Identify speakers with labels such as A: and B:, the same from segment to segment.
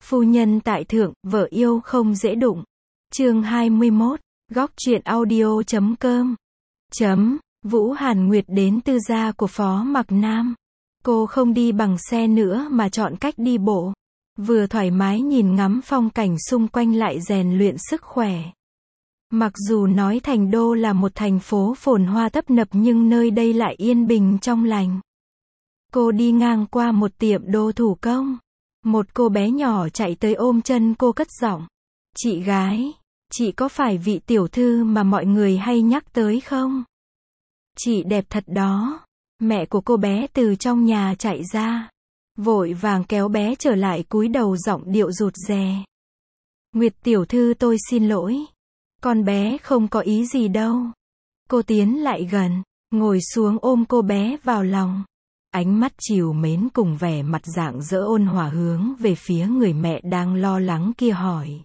A: Phu nhân tại thượng, vợ yêu không dễ đụng. Chương 21, góc truyện audio.com. Vũ Hàn Nguyệt đến tư gia của Phó Mặc Nam. Cô không đi bằng xe nữa mà chọn cách đi bộ. Vừa thoải mái nhìn ngắm phong cảnh xung quanh lại rèn luyện sức khỏe. Mặc dù nói Thành Đô là một thành phố phồn hoa tấp nập nhưng nơi đây lại yên bình trong lành. Cô đi ngang qua một tiệm đồ thủ công. Một cô bé nhỏ chạy tới ôm chân cô cất giọng. Chị gái, chị có phải vị tiểu thư mà mọi người hay nhắc tới không? Chị đẹp thật đó. Mẹ của cô bé từ trong nhà chạy ra. Vội vàng kéo bé trở lại cúi đầu giọng điệu rụt rè. Nguyệt tiểu thư tôi xin lỗi. Con bé không có ý gì đâu. Cô tiến lại gần, ngồi xuống ôm cô bé vào lòng. Ánh mắt trìu mến cùng vẻ mặt rạng rỡ ôn hòa hướng về phía người mẹ đang lo lắng kia hỏi.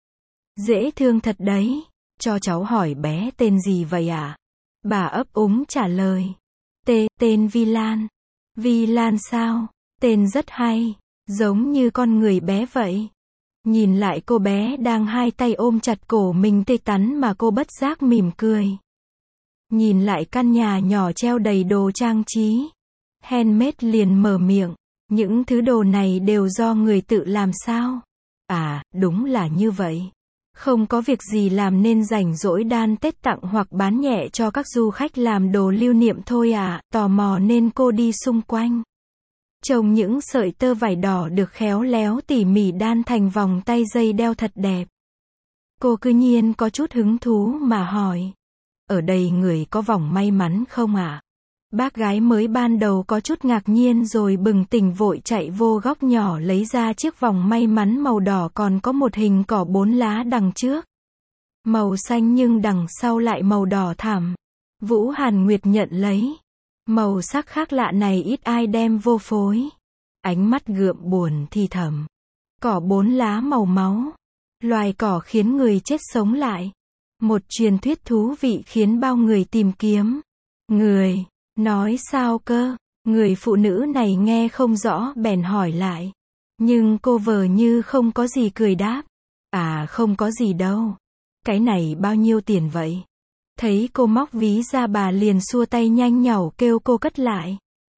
A: Dễ thương thật đấy. Cho cháu hỏi bé tên gì vậy ạ? Bà ấp úng trả lời. Tên Vi Lan. Vi Lan sao? Tên rất hay. Giống như con người bé vậy. Nhìn lại cô bé đang hai tay ôm chặt cổ mình tê tắn mà cô bất giác mỉm cười. Nhìn lại căn nhà nhỏ treo đầy đồ trang trí. Handmade liền mở miệng. Những thứ đồ này đều do người tự làm sao? À, đúng là như vậy. Không có việc gì làm nên rảnh rỗi đan Tết tặng hoặc bán nhẹ cho các du khách làm đồ lưu niệm thôi à, tò mò nên cô đi xung quanh. Trông những sợi tơ vải đỏ được khéo léo tỉ mỉ đan thành vòng tay dây đeo thật đẹp. Cô cứ nhiên có chút hứng thú mà hỏi. Ở đây người có vòng may mắn không ạ? Bác gái mới ban đầu có chút ngạc nhiên rồi bừng tỉnh vội chạy vô góc nhỏ lấy ra chiếc vòng may mắn màu đỏ còn có một hình cỏ 4 lá đằng trước. Màu xanh nhưng đằng sau lại màu đỏ thẳm. Vũ Hàn Nguyệt nhận lấy. Màu sắc khác lạ này ít ai đem vô phối. Ánh mắt gượm buồn thì thầm. Cỏ 4 lá màu máu. Loài cỏ khiến người chết sống lại. Một truyền thuyết thú vị khiến bao người tìm kiếm. Người, nói sao cơ? Người phụ nữ này nghe không rõ bèn hỏi lại. Nhưng cô vờ như không có gì cười đáp. À không có gì đâu. Cái này bao nhiêu tiền vậy? Thấy cô móc ví ra bà liền xua tay nhanh nhảu kêu cô cất lại.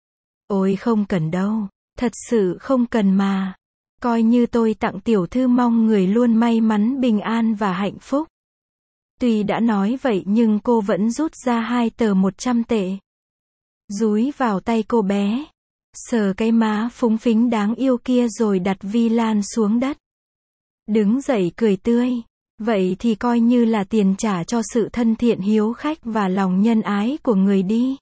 A: Ôi không cần đâu, thật sự không cần mà. Coi như tôi tặng tiểu thư mong người luôn may mắn bình an và hạnh phúc. Tuy đã nói vậy nhưng cô vẫn rút ra 2 tờ 100 tệ. Dúi vào tay cô bé. Sờ cái má phúng phính đáng yêu kia rồi đặt Vi Lan xuống đất. Đứng dậy cười tươi. Vậy thì coi như là tiền trả cho sự thân thiện hiếu khách và lòng nhân ái của người đi.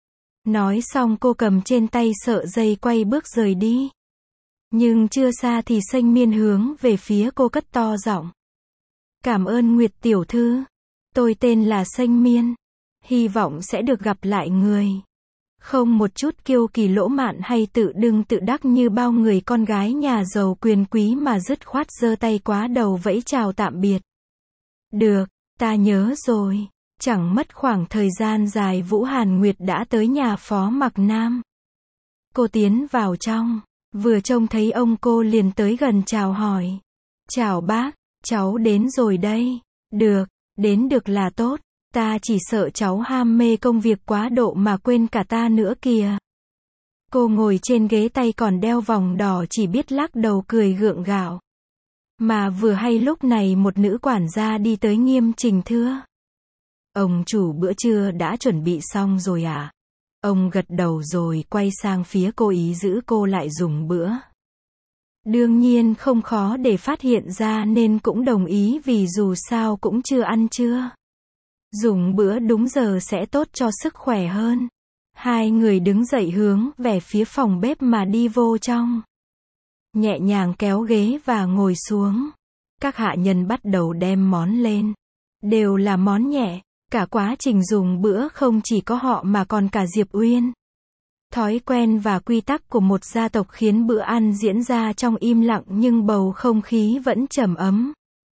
A: Nói xong cô cầm trên tay sợi dây quay bước rời đi. Nhưng chưa xa thì Xanh Miên hướng về phía cô cất to giọng. Cảm ơn Nguyệt tiểu thư. Tôi tên là Xanh Miên. Hy vọng sẽ được gặp lại người. Không một chút kiêu kỳ lỗ mạn hay tự đưng tự đắc như bao người con gái nhà giàu quyền quý mà dứt khoát giơ tay quá đầu vẫy chào tạm biệt. Được, ta nhớ rồi. Chẳng mất khoảng thời gian dài Vũ Hàn Nguyệt đã tới nhà Phó Mặc Nam. Cô tiến vào trong. Vừa trông thấy ông cô liền tới gần chào hỏi. Chào bác, cháu đến rồi đây. Được, đến được là tốt. Ta chỉ sợ cháu ham mê công việc quá độ mà quên cả ta nữa kìa. Cô ngồi trên ghế tay còn đeo vòng đỏ chỉ biết lắc đầu cười gượng gạo. Mà vừa hay lúc này một nữ quản gia đi tới nghiêm chỉnh thưa. Ông chủ bữa trưa đã chuẩn bị xong rồi à? Ông gật đầu rồi quay sang phía cô ý giữ cô lại dùng bữa. Đương nhiên không khó để phát hiện ra nên cũng đồng ý vì dù sao cũng chưa ăn trưa. Dùng bữa đúng giờ sẽ tốt cho sức khỏe hơn. Hai người đứng dậy hướng về phía phòng bếp mà đi vô trong. Nhẹ nhàng kéo ghế và ngồi xuống. Các hạ nhân bắt đầu đem món lên. Đều là món nhẹ. Cả quá trình dùng bữa không chỉ có họ mà còn cả Diệp Uyên. Thói quen và quy tắc của một gia tộc khiến bữa ăn diễn ra trong im lặng nhưng bầu không khí vẫn trầm ấm.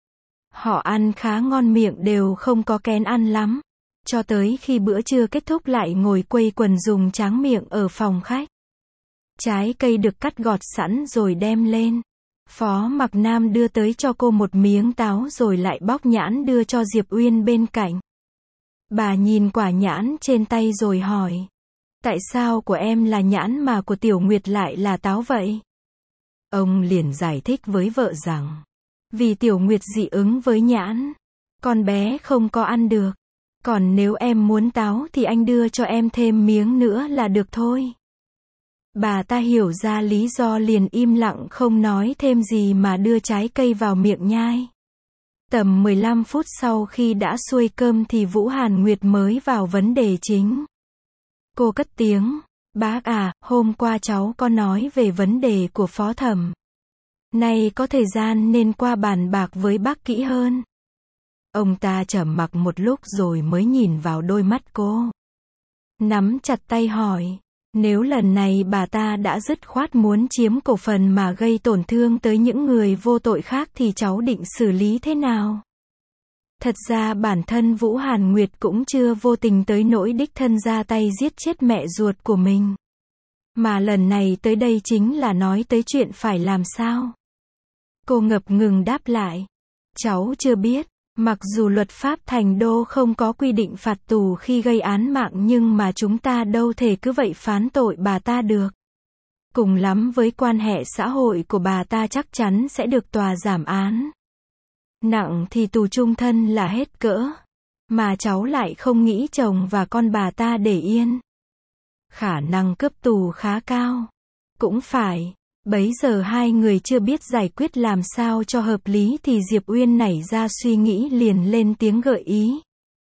A: Họ ăn khá ngon miệng đều không có kén ăn lắm. Cho tới khi bữa trưa kết thúc lại ngồi quây quần dùng tráng miệng ở phòng khách. Trái cây được cắt gọt sẵn rồi đem lên. Phó Mặc Nam đưa tới cho cô một miếng táo rồi lại bóc nhãn đưa cho Diệp Uyên bên cạnh. Bà nhìn quả nhãn trên tay rồi hỏi. Tại sao của em là nhãn mà của Tiểu Nguyệt lại là táo vậy? Ông liền giải thích với vợ rằng, vì Tiểu Nguyệt dị ứng với nhãn, con bé không có ăn được. Còn nếu em muốn táo thì anh đưa cho em thêm miếng nữa là được thôi. Bà ta hiểu ra lý do liền im lặng không nói thêm gì mà đưa trái cây vào miệng nhai. Tầm 15 phút sau khi đã xuôi cơm thì Vũ Hàn Nguyệt mới vào vấn đề chính. Cô cất tiếng, bác à, hôm qua cháu có nói về vấn đề của phó thẩm. Nay có thời gian nên qua bàn bạc với bác kỹ hơn. Ông ta trầm mặc một lúc rồi mới nhìn vào đôi mắt cô. Nắm chặt tay hỏi, nếu lần này bà ta đã dứt khoát muốn chiếm cổ phần mà gây tổn thương tới những người vô tội khác thì cháu định xử lý thế nào? Thật ra bản thân Vũ Hàn Nguyệt cũng chưa vô tình tới nỗi đích thân ra tay giết chết mẹ ruột của mình. Mà lần này tới đây chính là nói tới chuyện phải làm sao. Cô ngập ngừng đáp lại. Cháu chưa biết, mặc dù luật pháp Thành Đô không có quy định phạt tù khi gây án mạng nhưng mà chúng ta đâu thể cứ vậy phán tội bà ta được. Cùng lắm với quan hệ xã hội của bà ta chắc chắn sẽ được tòa giảm án. Nặng thì tù chung thân là hết cỡ. Mà cháu lại không nghĩ chồng và con bà ta để yên. Khả năng cướp tù khá cao. Cũng phải. Bấy giờ hai người chưa biết giải quyết làm sao cho hợp lý thì Diệp Uyên nảy ra suy nghĩ liền lên tiếng gợi ý.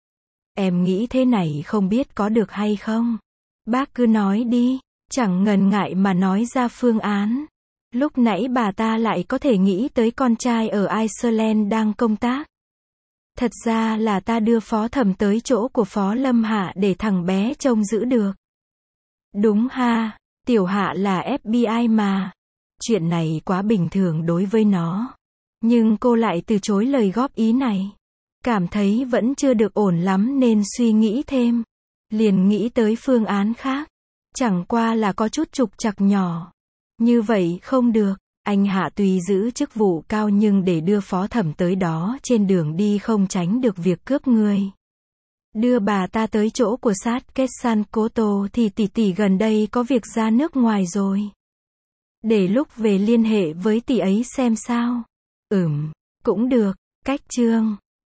A: Em nghĩ thế này không biết có được hay không? Bác cứ nói đi, chẳng ngần ngại mà nói ra phương án. Lúc nãy bà ta lại có thể nghĩ tới con trai ở Iceland đang công tác. Thật ra là ta đưa phó thẩm tới chỗ của phó Lâm Hạ để thằng bé trông giữ được. Đúng ha, Tiểu Hạ là FBI mà. Chuyện này quá bình thường đối với nó. Nhưng cô lại từ chối lời góp ý này. Cảm thấy vẫn chưa được ổn lắm nên suy nghĩ thêm. Liền nghĩ tới phương án khác. Chẳng qua là có chút trục trặc nhỏ. Như vậy không được. Anh Hạ tuy giữ chức vụ cao nhưng để đưa phó thẩm tới đó trên đường đi không tránh được việc cướp người. Đưa bà ta tới chỗ của sát kết san Koto thì tỷ tỷ gần đây có việc ra nước ngoài rồi. Để lúc về liên hệ với tỷ ấy xem sao. Cũng được, cách chương.